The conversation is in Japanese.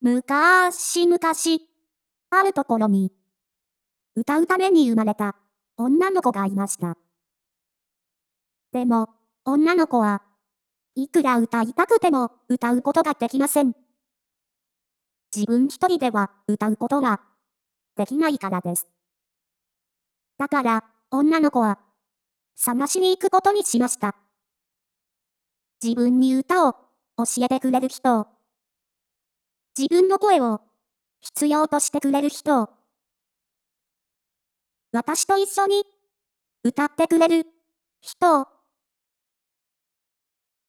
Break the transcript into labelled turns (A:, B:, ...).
A: むかーしむかし、あるところに、歌うために生まれた女の子がいました。でも、女の子は、いくら歌いたくても歌うことができません。自分一人では歌うことができないからです。だから、女の子は、探しに行くことにしました。自分に歌を教えてくれる人を、自分の声を必要としてくれる人を、私と一緒に歌ってくれる人を